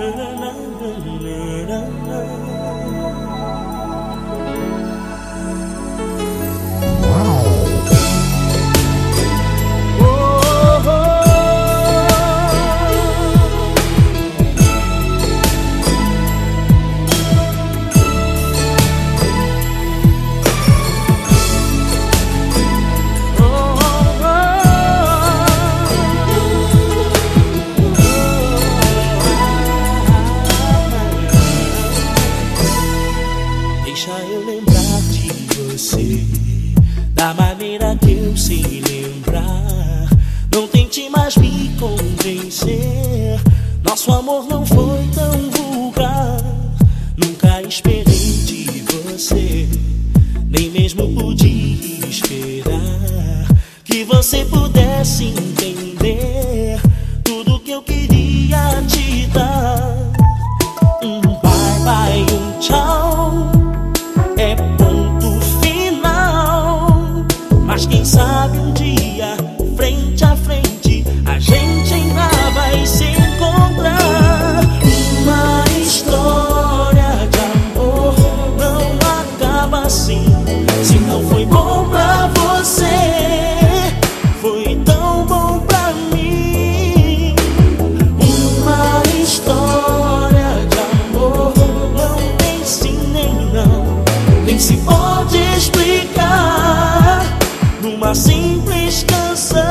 Deixa eu lembrar de você, da maneira que eu sei lembrar. Não tente mais me convencer, nosso amor não foi tão vulgar. Nunca esperei de você, nem mesmo podia esperar que você pudesse entender tudo que eu queria te dar. Um bye bye, um tchau, é ponto final. Mas quem sabe um dia, frente a frente, a gente ainda vai se encontrar. Uma história de amor não acaba assim. Se não foi bom pra você, foi tão bom pra mim. Uma história de amor não tem sim nem não, nem se pode explicar numa simples canção.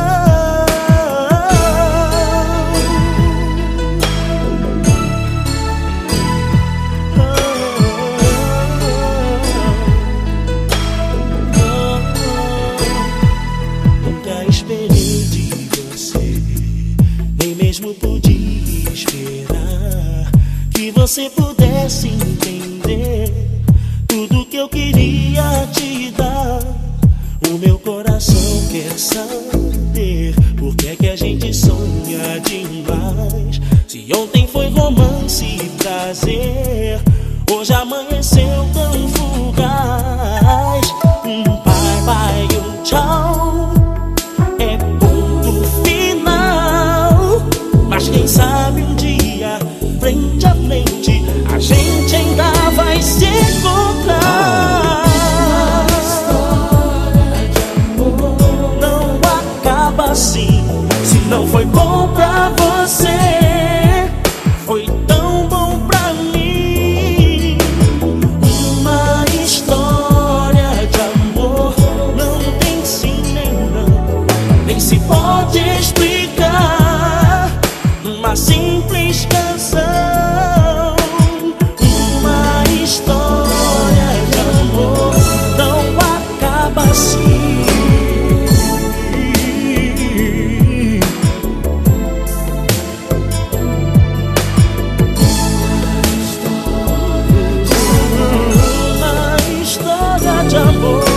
Nunca esperei de você, nem mesmo podia esperar que você pudesse entender tudo que eu queria te dar. O meu coração quer saber por que é que a gente sonha demais. Se ontem foi romance e prazer, hoje amanheceu tão fugaz. Um bye bye, um tchau, é ponto final. Mas quem sabe um dia, frente a frente, a gente ainda vai se encontrar. Assim, se não foi bom pra você, foi tão bom pra mim. Uma história de amor não tem sim nem não, nem se pode explicar numa simples canção. Uma história de amor não acaba assim. De amor